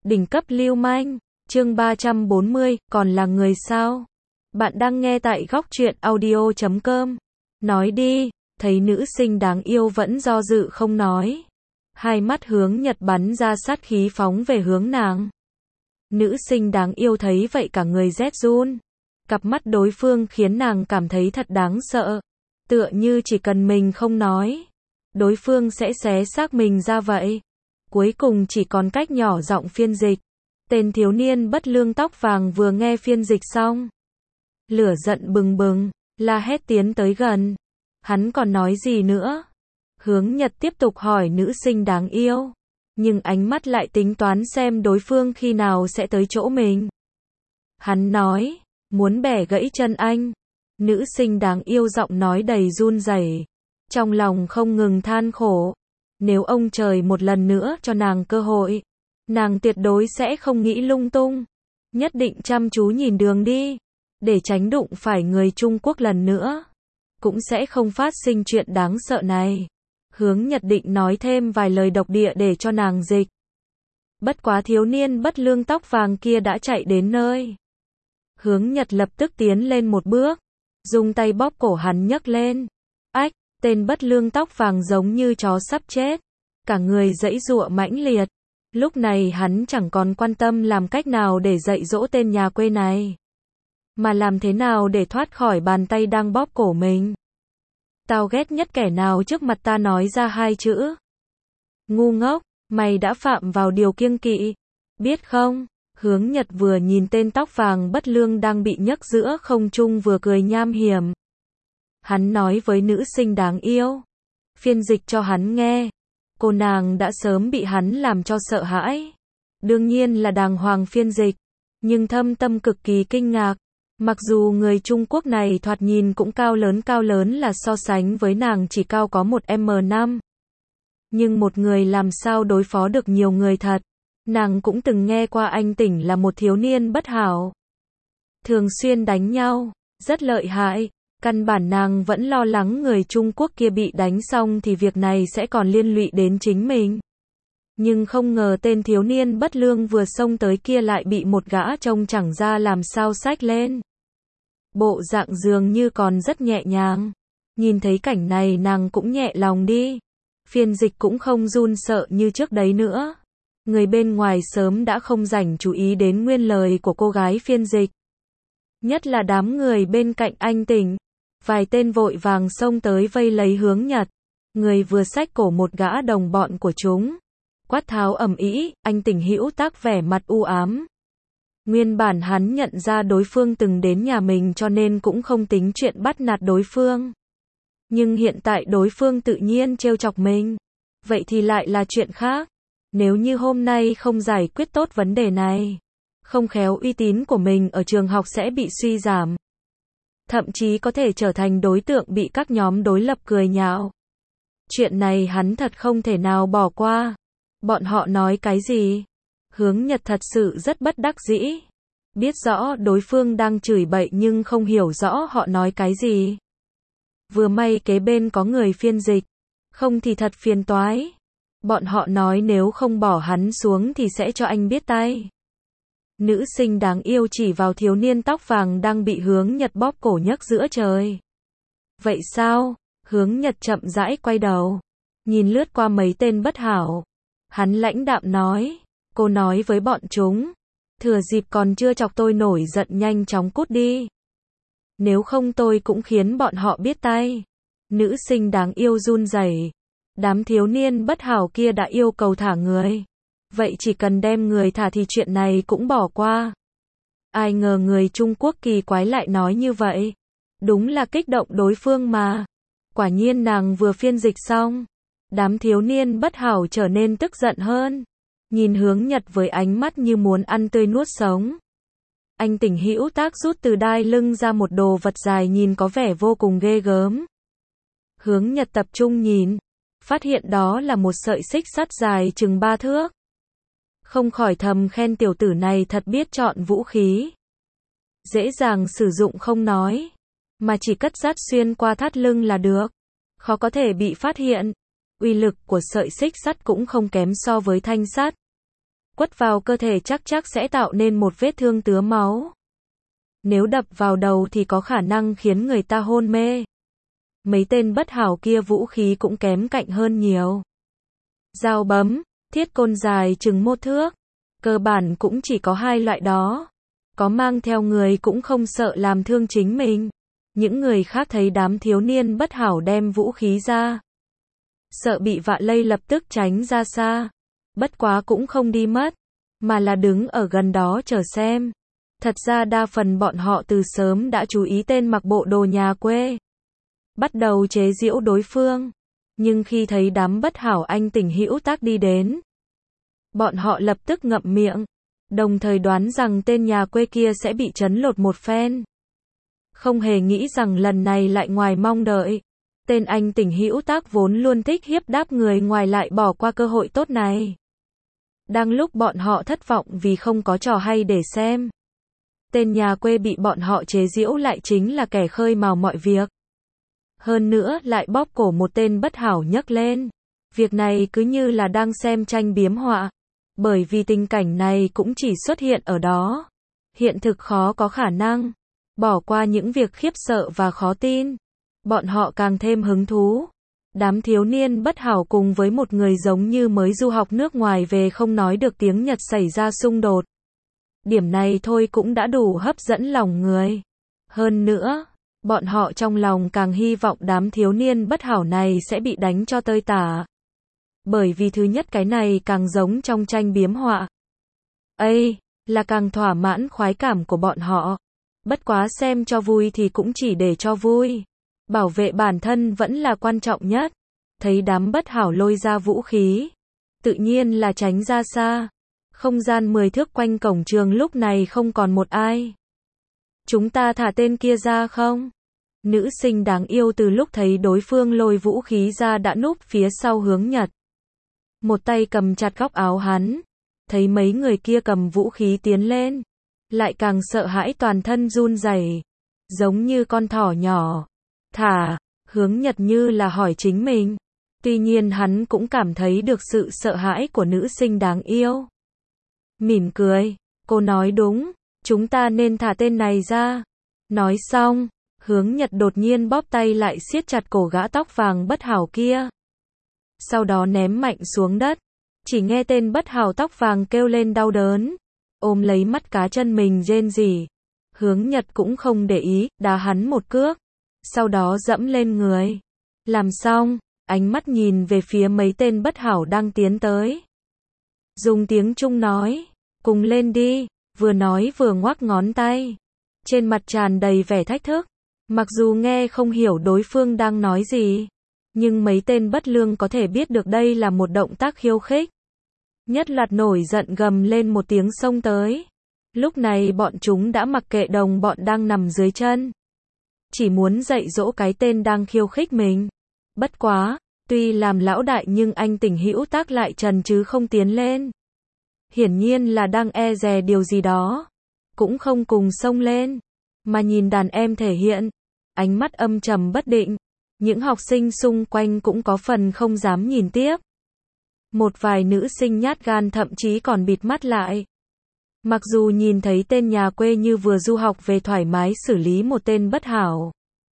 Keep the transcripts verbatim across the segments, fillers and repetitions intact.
Đỉnh cấp lưu manh, chương ba trăm bốn mươi, còn là người sao? Bạn đang nghe tại góc truyện audio chấm com. Nói đi, thấy nữ sinh đáng yêu vẫn do dự không nói. Hai mắt Hướng Nhật bắn ra sát khí phóng về hướng nàng. Nữ sinh đáng yêu thấy vậy cả người rét run. Cặp mắt đối phương khiến nàng cảm thấy thật đáng sợ. Tựa như chỉ cần mình không nói, đối phương sẽ xé xác mình ra vậy. Cuối cùng chỉ còn cách nhỏ giọng phiên dịch. Tên thiếu niên bất lương tóc vàng vừa nghe phiên dịch xong, lửa giận bừng bừng, la hét tiến tới gần. Hắn còn nói gì nữa? Hướng Nhật tiếp tục hỏi nữ sinh đáng yêu, nhưng ánh mắt lại tính toán xem đối phương khi nào sẽ tới chỗ mình. Hắn nói, muốn bẻ gãy chân anh. Nữ sinh đáng yêu giọng nói đầy run rẩy, trong lòng không ngừng than khổ. Nếu ông trời một lần nữa cho nàng cơ hội, nàng tuyệt đối sẽ không nghĩ lung tung, nhất định chăm chú nhìn đường đi, để tránh đụng phải người Trung Quốc lần nữa, cũng sẽ không phát sinh chuyện đáng sợ này. Hướng Nhật định nói thêm vài lời độc địa để cho nàng dịch. Bất quá thiếu niên bất lương tóc vàng kia đã chạy đến nơi. Hướng Nhật lập tức tiến lên một bước, dùng tay bóp cổ hắn nhấc lên. Ách, tên bất lương tóc vàng giống như chó sắp chết, cả người giãy giụa mãnh liệt. Lúc này hắn chẳng còn quan tâm làm cách nào để dạy dỗ tên nhà quê này, mà làm thế nào để thoát khỏi bàn tay đang bóp cổ mình. Tao ghét nhất kẻ nào trước mặt ta nói ra hai chữ ngu ngốc, mày đã phạm vào điều kiêng kỵ, biết không? Hướng Nhật vừa nhìn tên tóc vàng bất lương đang bị nhấc giữa không trung vừa cười nham hiểm. Hắn nói với nữ sinh đáng yêu, phiên dịch cho hắn nghe. Cô nàng đã sớm bị hắn làm cho sợ hãi. Đương nhiên là đàng hoàng phiên dịch, nhưng thâm tâm cực kỳ kinh ngạc. Mặc dù người Trung Quốc này thoạt nhìn cũng cao lớn cao lớn là so sánh với nàng chỉ cao có một mét năm. Nhưng một người làm sao đối phó được nhiều người thật. Nàng cũng từng nghe qua anh Tỉnh là một thiếu niên bất hảo, thường xuyên đánh nhau, rất lợi hại. Căn bản nàng vẫn lo lắng người Trung Quốc kia bị đánh xong thì việc này sẽ còn liên lụy đến chính mình. Nhưng không ngờ tên thiếu niên bất lương vừa xông tới kia lại bị một gã trông chẳng ra làm sao xách lên. Bộ dạng dường như còn rất nhẹ nhàng. Nhìn thấy cảnh này nàng cũng nhẹ lòng đi. Phiên dịch cũng không run sợ như trước đấy nữa. Người bên ngoài sớm đã không rảnh chú ý đến nguyên lời của cô gái phiên dịch. Nhất là đám người bên cạnh anh Tỉnh. Vài tên vội vàng xông tới vây lấy Hướng Nhật. Người vừa xách cổ một gã đồng bọn của chúng. Quát tháo ầm ĩ, anh Tỉnh hữu tác vẻ mặt u ám. Nguyên bản hắn nhận ra đối phương từng đến nhà mình cho nên cũng không tính chuyện bắt nạt đối phương. Nhưng hiện tại đối phương tự nhiên trêu chọc mình. Vậy thì lại là chuyện khác. Nếu như hôm nay không giải quyết tốt vấn đề này, không khéo uy tín của mình ở trường học sẽ bị suy giảm. Thậm chí có thể trở thành đối tượng bị các nhóm đối lập cười nhạo. Chuyện này hắn thật không thể nào bỏ qua. Bọn họ nói cái gì? Hướng Nhật thật sự rất bất đắc dĩ. Biết rõ đối phương đang chửi bậy nhưng không hiểu rõ họ nói cái gì. Vừa may kế bên có người phiên dịch, không thì thật phiền toái. Bọn họ nói nếu không bỏ hắn xuống thì sẽ cho anh biết tay. Nữ sinh đáng yêu chỉ vào thiếu niên tóc vàng đang bị Hướng Nhật bóp cổ nhấc giữa trời. Vậy sao? Hướng Nhật chậm rãi quay đầu, nhìn lướt qua mấy tên bất hảo. Hắn lãnh đạm nói, cô nói với bọn chúng, thừa dịp còn chưa chọc tôi nổi giận nhanh chóng cút đi. Nếu không tôi cũng khiến bọn họ biết tay. Nữ sinh đáng yêu run rẩy. Đám thiếu niên bất hảo kia đã yêu cầu thả người. Vậy chỉ cần đem người thả thì chuyện này cũng bỏ qua. Ai ngờ người Trung Quốc kỳ quái lại nói như vậy. Đúng là kích động đối phương mà. Quả nhiên nàng vừa phiên dịch xong, đám thiếu niên bất hảo trở nên tức giận hơn. Nhìn Hướng Nhật với ánh mắt như muốn ăn tươi nuốt sống. Anh Tỉnh hữu tác rút từ đai lưng ra một đồ vật dài nhìn có vẻ vô cùng ghê gớm. Hướng Nhật tập trung nhìn, phát hiện đó là một sợi xích sắt dài chừng ba thước. Không khỏi thầm khen tiểu tử này thật biết chọn vũ khí. Dễ dàng sử dụng không nói, mà chỉ cất dắt xuyên qua thắt lưng là được. Khó có thể bị phát hiện. Uy lực của sợi xích sắt cũng không kém so với thanh sắt. Quất vào cơ thể chắc chắc sẽ tạo nên một vết thương tứa máu. Nếu đập vào đầu thì có khả năng khiến người ta hôn mê. Mấy tên bất hảo kia vũ khí cũng kém cạnh hơn nhiều. Dao bấm, thiết côn dài chừng một thước. Cơ bản cũng chỉ có hai loại đó. Có mang theo người cũng không sợ làm thương chính mình. Những người khác thấy đám thiếu niên bất hảo đem vũ khí ra, sợ bị vạ lây lập tức tránh ra xa. Bất quá cũng không đi mất, mà là đứng ở gần đó chờ xem. Thật ra đa phần bọn họ từ sớm đã chú ý tên mặc bộ đồ nhà quê, bắt đầu chế giễu đối phương. Nhưng khi thấy đám bất hảo anh tình hữu tác đi đến, bọn họ lập tức ngậm miệng, đồng thời đoán rằng tên nhà quê kia sẽ bị trấn lột một phen. Không hề nghĩ rằng lần này lại ngoài mong đợi. Tên anh tình hữu tác vốn luôn thích hiếp đáp người ngoài lại bỏ qua cơ hội tốt này. Đang lúc bọn họ thất vọng vì không có trò hay để xem, tên nhà quê bị bọn họ chế giễu lại chính là kẻ khơi mào mọi việc. Hơn nữa lại bóp cổ một tên bất hảo nhấc lên. Việc này cứ như là đang xem tranh biếm họa. Bởi vì tình cảnh này cũng chỉ xuất hiện ở đó. Hiện thực khó có khả năng. Bỏ qua những việc khiếp sợ và khó tin, bọn họ càng thêm hứng thú. Đám thiếu niên bất hảo cùng với một người giống như mới du học nước ngoài về không nói được tiếng Nhật xảy ra xung đột. Điểm này thôi cũng đã đủ hấp dẫn lòng người. Hơn nữa, bọn họ trong lòng càng hy vọng đám thiếu niên bất hảo này sẽ bị đánh cho tơi tả. Bởi vì thứ nhất cái này càng giống trong tranh biếm họa. Ây, là càng thỏa mãn khoái cảm của bọn họ. Bất quá xem cho vui thì cũng chỉ để cho vui. Bảo vệ bản thân vẫn là quan trọng nhất. Thấy đám bất hảo lôi ra vũ khí, tự nhiên là tránh ra xa. Không gian mười thước quanh cổng trường lúc này không còn một ai. Chúng ta thả tên kia ra không? Nữ sinh đáng yêu từ lúc thấy đối phương lôi vũ khí ra đã núp phía sau Hướng Nhật. Một tay cầm chặt góc áo hắn. Thấy mấy người kia cầm vũ khí tiến lên, lại càng sợ hãi toàn thân run rẩy, giống như con thỏ nhỏ. Thả, Hướng Nhật như là hỏi chính mình. Tuy nhiên hắn cũng cảm thấy được sự sợ hãi của nữ sinh đáng yêu. Mỉm cười, cô nói đúng, chúng ta nên thả tên này ra. Nói xong, Hướng Nhật đột nhiên bóp tay lại siết chặt cổ gã tóc vàng bất hảo kia. Sau đó ném mạnh xuống đất. Chỉ nghe tên bất hảo tóc vàng kêu lên đau đớn, ôm lấy mắt cá chân mình rên rỉ. Hướng Nhật cũng không để ý, đá hắn một cước, sau đó dẫm lên người. Làm xong, ánh mắt nhìn về phía mấy tên bất hảo đang tiến tới. Dùng tiếng Trung nói, cùng lên đi, vừa nói vừa ngoắc ngón tay. Trên mặt tràn đầy vẻ thách thức. Mặc dù nghe không hiểu đối phương đang nói gì, nhưng mấy tên bất lương có thể biết được đây là một động tác khiêu khích. Nhất Lạt nổi giận gầm lên một tiếng xông tới. Lúc này bọn chúng đã mặc kệ đồng bọn đang nằm dưới chân. Chỉ muốn dạy dỗ cái tên đang khiêu khích mình. Bất quá, tuy làm lão đại nhưng anh tình hữu tác lại trần chứ không tiến lên. Hiển nhiên là đang e dè điều gì đó. Cũng không cùng xông lên, mà nhìn đàn em thể hiện. Ánh mắt âm trầm bất định. Những học sinh xung quanh cũng có phần không dám nhìn tiếp. Một vài nữ sinh nhát gan thậm chí còn bịt mắt lại. Mặc dù nhìn thấy tên nhà quê như vừa du học về thoải mái xử lý một tên bất hảo.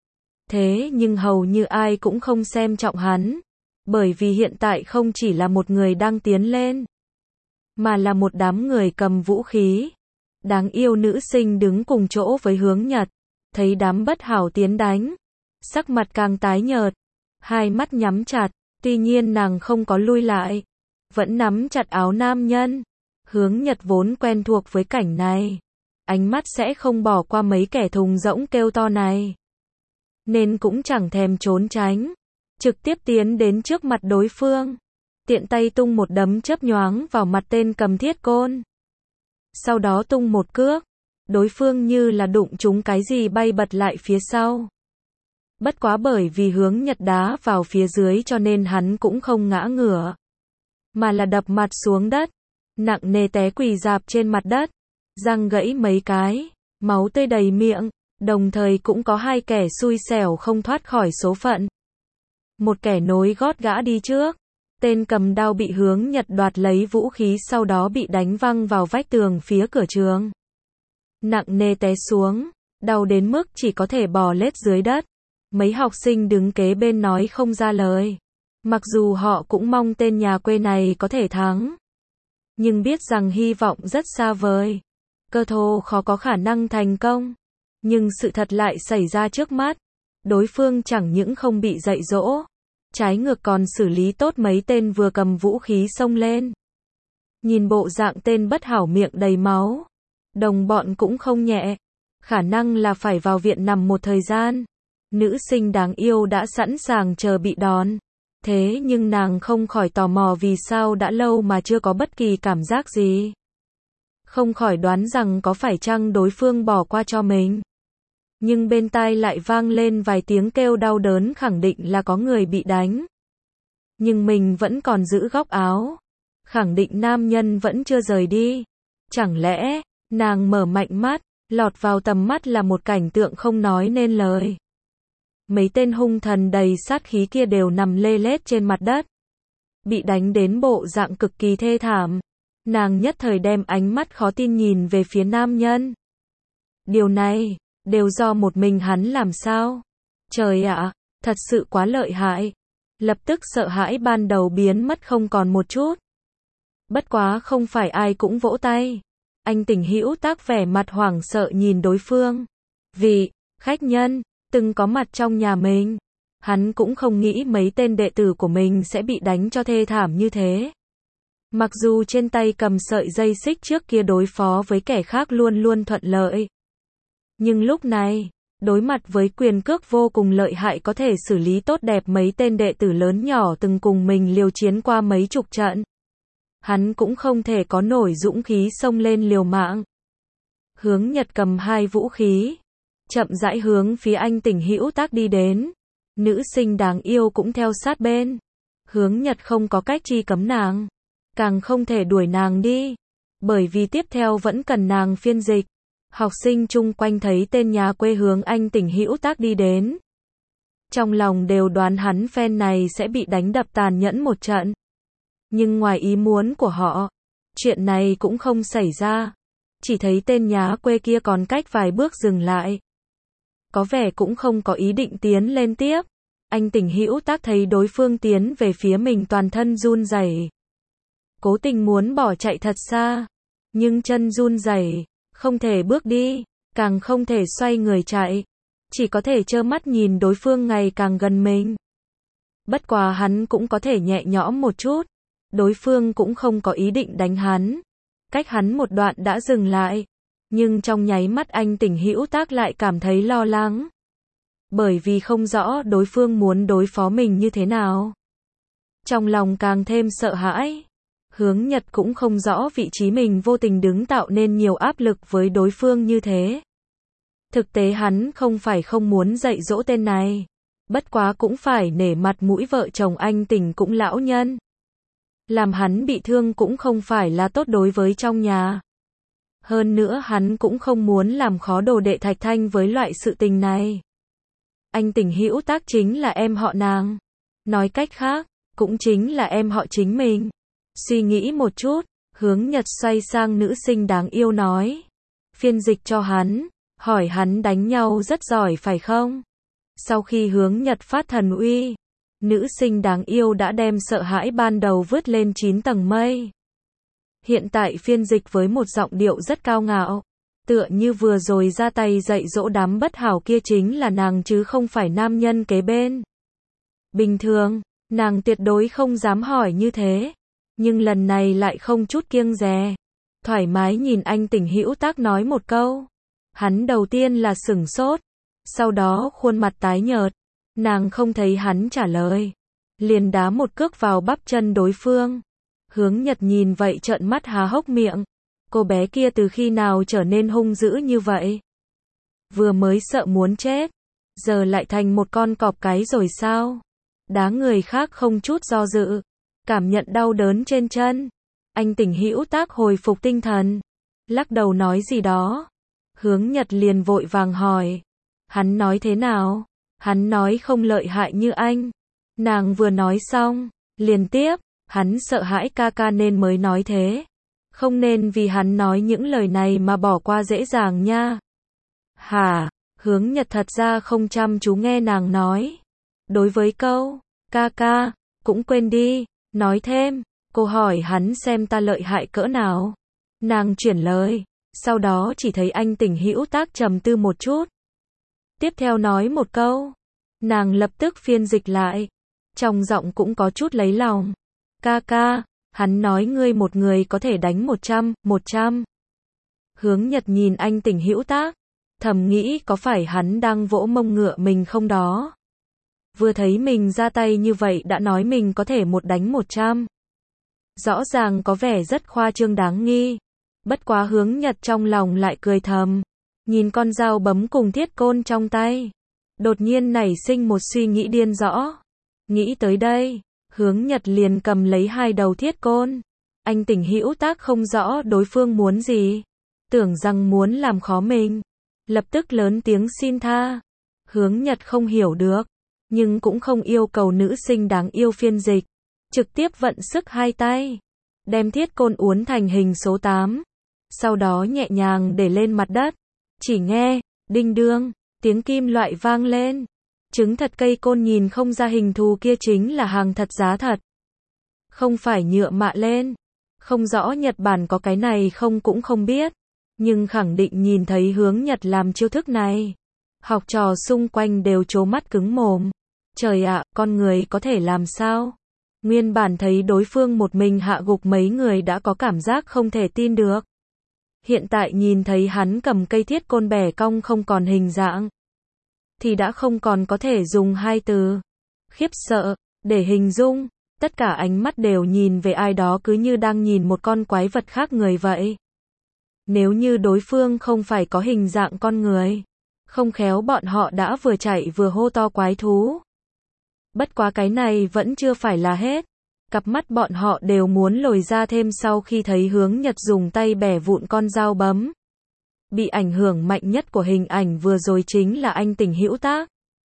Thế nhưng hầu như ai cũng không xem trọng hắn. Bởi vì hiện tại không chỉ là một người đang tiến lên, mà là một đám người cầm vũ khí. Đáng yêu nữ sinh đứng cùng chỗ với Hướng Nhật. Thấy đám bất hảo tiến đánh, sắc mặt càng tái nhợt, hai mắt nhắm chặt. Tuy nhiên nàng không có lui lại, vẫn nắm chặt áo nam nhân. Hướng Nhật vốn quen thuộc với cảnh này, ánh mắt sẽ không bỏ qua mấy kẻ thùng rỗng kêu to này, nên cũng chẳng thèm trốn tránh, trực tiếp tiến đến trước mặt đối phương, tiện tay tung một đấm chớp nhoáng vào mặt tên cầm thiết côn. Sau đó tung một cước, đối phương như là đụng trúng cái gì bay bật lại phía sau. Bất quá bởi vì Hướng Nhật đá vào phía dưới cho nên hắn cũng không ngã ngửa, mà là đập mặt xuống đất, nặng nề té quỳ rạp trên mặt đất, răng gãy mấy cái, máu tươi đầy miệng, đồng thời cũng có hai kẻ xui xẻo không thoát khỏi số phận. Một kẻ nối gót gã đi trước, Tên cầm đao bị Hướng Nhật đoạt lấy vũ khí sau đó bị đánh văng vào vách tường phía cửa trường. Nặng nề té xuống, đau đến mức chỉ có thể bò lết dưới đất. Mấy học sinh đứng kế bên nói không ra lời. Mặc dù họ cũng mong tên nhà quê này có thể thắng, nhưng biết rằng hy vọng rất xa vời. Cơ thô khó có khả năng thành công. Nhưng sự thật lại xảy ra trước mắt. Đối phương chẳng những không bị dạy dỗ, trái ngược còn xử lý tốt mấy tên vừa cầm vũ khí xông lên. Nhìn bộ dạng tên bất hảo miệng đầy máu, đồng bọn cũng không nhẹ, khả năng là phải vào viện nằm một thời gian. Nữ sinh đáng yêu đã sẵn sàng chờ bị đòn. Thế nhưng nàng không khỏi tò mò vì sao đã lâu mà chưa có bất kỳ cảm giác gì. Không khỏi đoán rằng có phải chăng đối phương bỏ qua cho mình. Nhưng bên tai lại vang lên vài tiếng kêu đau đớn khẳng định là có người bị đánh. Nhưng mình vẫn còn giữ góc áo. Khẳng định nam nhân vẫn chưa rời đi. Chẳng lẽ, nàng mở mạnh mắt, lọt vào tầm mắt là một cảnh tượng không nói nên lời. Mấy tên hung thần đầy sát khí kia đều nằm lê lết trên mặt đất. Bị đánh đến bộ dạng cực kỳ thê thảm. Nàng nhất thời đem ánh mắt khó tin nhìn về phía nam nhân. Điều này, đều do một mình hắn làm sao? Trời ạ, thật sự quá lợi hại. Lập tức sợ hãi ban đầu biến mất không còn một chút. Bất quá không phải ai cũng vỗ tay. Anh Tỉnh Hữu Tác vẻ mặt hoảng sợ nhìn đối phương. Vì, khách nhân, từng có mặt trong nhà mình. Hắn cũng không nghĩ mấy tên đệ tử của mình sẽ bị đánh cho thê thảm như thế. Mặc dù trên tay cầm sợi dây xích trước kia đối phó với kẻ khác luôn luôn thuận lợi. Nhưng lúc này, đối mặt với quyền cước vô cùng lợi hại có thể xử lý tốt đẹp mấy tên đệ tử lớn nhỏ từng cùng mình liều chiến qua mấy chục trận. Hắn cũng không thể có nổi dũng khí xông lên liều mạng. Hướng Nhật cầm hai vũ khí, chậm rãi hướng phía anh Tỉnh Hữu Tác đi đến. Nữ sinh đáng yêu cũng theo sát bên. Hướng Nhật không có cách chi cấm nàng, càng không thể đuổi nàng đi, bởi vì tiếp theo vẫn cần nàng phiên dịch. Học sinh chung quanh thấy tên nhà quê hướng anh Tỉnh Hữu Tác đi đến. Trong lòng đều đoán hắn phen này sẽ bị đánh đập tàn nhẫn một trận. Nhưng ngoài ý muốn của họ, chuyện này cũng không xảy ra. Chỉ thấy tên nhà quê kia còn cách vài bước dừng lại. Có vẻ cũng không có ý định tiến lên tiếp. Anh Tỉnh Hữu Tác thấy đối phương tiến về phía mình toàn thân run rẩy. Cố tình muốn bỏ chạy thật xa. Nhưng chân run rẩy, không thể bước đi, càng không thể xoay người chạy. Chỉ có thể trơ mắt nhìn đối phương ngày càng gần mình. Bất quá hắn cũng có thể nhẹ nhõm một chút. Đối phương cũng không có ý định đánh hắn. Cách hắn một đoạn đã dừng lại. Nhưng trong nháy mắt anh Tỉnh Hữu Tác lại cảm thấy lo lắng. Bởi vì không rõ đối phương muốn đối phó mình như thế nào. Trong lòng càng thêm sợ hãi. Hướng Nhật cũng không rõ vị trí mình vô tình đứng tạo nên nhiều áp lực với đối phương như thế. Thực tế hắn không phải không muốn dạy dỗ tên này. Bất quá cũng phải nể mặt mũi vợ chồng anh Tỉnh cũng lão nhân. Làm hắn bị thương cũng không phải là tốt đối với trong nhà. Hơn nữa hắn cũng không muốn làm khó đồ đệ Thạch Thanh với loại sự tình này. Anh Tỉnh Hữu Tác chính là em họ nàng. Nói cách khác, cũng chính là em họ chính mình. Suy nghĩ một chút, Hướng Nhật xoay sang nữ sinh đáng yêu nói. Phiên dịch cho hắn, hỏi hắn đánh nhau rất giỏi phải không? Sau khi Hướng Nhật phát thần uy, nữ sinh đáng yêu đã đem sợ hãi ban đầu vứt lên chín tầng mây. Hiện tại phiên dịch với một giọng điệu rất cao ngạo. Tựa như vừa rồi ra tay dạy dỗ đám bất hảo kia chính là nàng chứ không phải nam nhân kế bên. Bình thường, nàng tuyệt đối không dám hỏi như thế. Nhưng lần này lại không chút kiêng dè. Thoải mái nhìn anh Tỉnh Hữu Tác nói một câu. Hắn đầu tiên là sửng sốt. Sau đó khuôn mặt tái nhợt. Nàng không thấy hắn trả lời. Liền đá một cước vào bắp chân đối phương. Hướng Nhật nhìn vậy trợn mắt há hốc miệng. Cô bé kia từ khi nào trở nên hung dữ như vậy? Vừa mới sợ muốn chết. Giờ lại thành một con cọp cái rồi sao? Đá người khác không chút do dự. Cảm nhận đau đớn trên chân. Anh Tỉnh Hữu Tác hồi phục tinh thần. Lắc đầu nói gì đó. Hướng Nhật liền vội vàng hỏi. Hắn nói thế nào? Hắn nói không lợi hại như anh. Nàng vừa nói xong, liền tiếp. Hắn sợ hãi ca ca nên mới nói thế. Không nên vì hắn nói những lời này mà bỏ qua dễ dàng nha. Hả? Hướng Nhật thật ra không chăm chú nghe nàng nói. Đối với câu, ca ca, cũng quên đi, nói thêm, cô hỏi hắn xem ta lợi hại cỡ nào. Nàng chuyển lời, sau đó chỉ thấy anh Tỉnh Hữu Tác trầm tư một chút. Tiếp theo nói một câu, nàng lập tức phiên dịch lại, trong giọng cũng có chút lấy lòng. Ca ca, hắn nói ngươi một người có thể đánh một trăm, một trăm. Hướng Nhật nhìn anh Tỉnh Hữu Tác, thầm nghĩ có phải hắn đang vỗ mông ngựa mình không đó. Vừa thấy mình ra tay như vậy đã nói mình có thể một đánh một trăm. Rõ ràng có vẻ rất khoa trương đáng nghi. Bất quá Hướng Nhật trong lòng lại cười thầm. Nhìn con dao bấm cùng thiết côn trong tay. Đột nhiên nảy sinh một suy nghĩ điên rõ. Nghĩ tới đây, Hướng Nhật liền cầm lấy hai đầu thiết côn. Anh Tỉnh Hữu Tác không rõ đối phương muốn gì. Tưởng rằng muốn làm khó mình. Lập tức lớn tiếng xin tha. Hướng Nhật không hiểu được. Nhưng cũng không yêu cầu nữ sinh đáng yêu phiên dịch. Trực tiếp vận sức hai tay. Đem thiết côn uốn thành hình số tám. Sau đó nhẹ nhàng để lên mặt đất. Chỉ nghe, đinh đương, tiếng kim loại vang lên. Chứng thật cây côn nhìn không ra hình thù kia chính là hàng thật giá thật. Không phải nhựa mạ lên. Không rõ Nhật Bản có cái này không cũng không biết. Nhưng khẳng định nhìn thấy Hướng Nhật làm chiêu thức này. Học trò xung quanh đều trố mắt cứng mồm. Trời ạ, con người có thể làm sao? Nguyên bản thấy đối phương một mình hạ gục mấy người đã có cảm giác không thể tin được. Hiện tại nhìn thấy hắn cầm cây thiết côn bẻ cong không còn hình dạng. Thì đã không còn có thể dùng hai từ. Khiếp sợ, để hình dung. Tất cả ánh mắt đều nhìn về ai đó cứ như đang nhìn một con quái vật khác người vậy. Nếu như đối phương không phải có hình dạng con người. Không khéo bọn họ đã vừa chạy vừa hô to quái thú. Bất quá cái này vẫn chưa phải là hết. Cặp mắt bọn họ đều muốn lồi ra thêm sau khi thấy Hướng Nhật dùng tay bẻ vụn con dao bấm. Bị ảnh hưởng mạnh nhất của hình ảnh vừa rồi chính là anh Tỉnh Hữu Tác.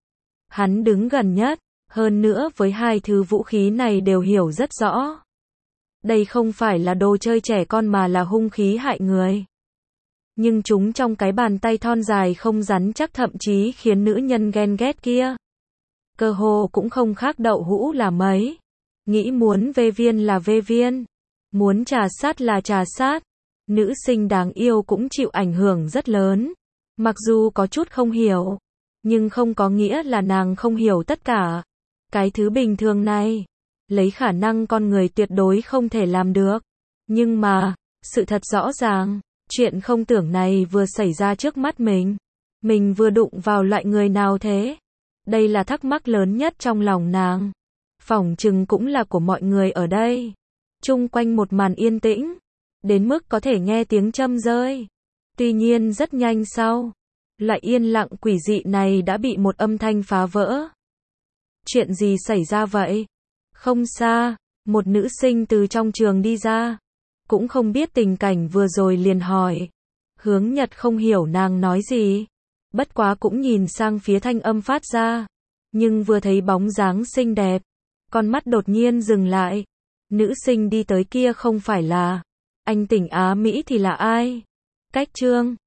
Hắn đứng gần nhất, hơn nữa với hai thứ vũ khí này đều hiểu rất rõ. Đây không phải là đồ chơi trẻ con mà là hung khí hại người. Nhưng chúng trong cái bàn tay thon dài không rắn chắc thậm chí khiến nữ nhân ghen ghét kia. Cơ hồ cũng không khác đậu hũ là mấy. Nghĩ muốn vê viên là vê viên. Muốn trà sát là trà sát. Nữ sinh đáng yêu cũng chịu ảnh hưởng rất lớn. Mặc dù có chút không hiểu. Nhưng không có nghĩa là nàng không hiểu tất cả. Cái thứ bình thường này. Lấy khả năng con người tuyệt đối không thể làm được. Nhưng mà, sự thật rõ ràng. Chuyện không tưởng này vừa xảy ra trước mắt mình. Mình vừa đụng vào loại người nào thế? Đây là thắc mắc lớn nhất trong lòng nàng. Phỏng chừng cũng là của mọi người ở đây. Chung quanh một màn yên tĩnh. Đến mức có thể nghe tiếng châm rơi. Tuy nhiên rất nhanh sau. Loại yên lặng quỷ dị này đã bị một âm thanh phá vỡ. Chuyện gì xảy ra vậy? Không xa, một nữ sinh từ trong trường đi ra. Cũng không biết tình cảnh vừa rồi liền hỏi. Hướng Nhật không hiểu nàng nói gì. Bất quá cũng nhìn sang phía thanh âm phát ra. Nhưng vừa thấy bóng dáng xinh đẹp. Con mắt đột nhiên dừng lại. Nữ sinh đi tới kia không phải là anh Tỉnh Á Mỹ thì là ai? Cách chương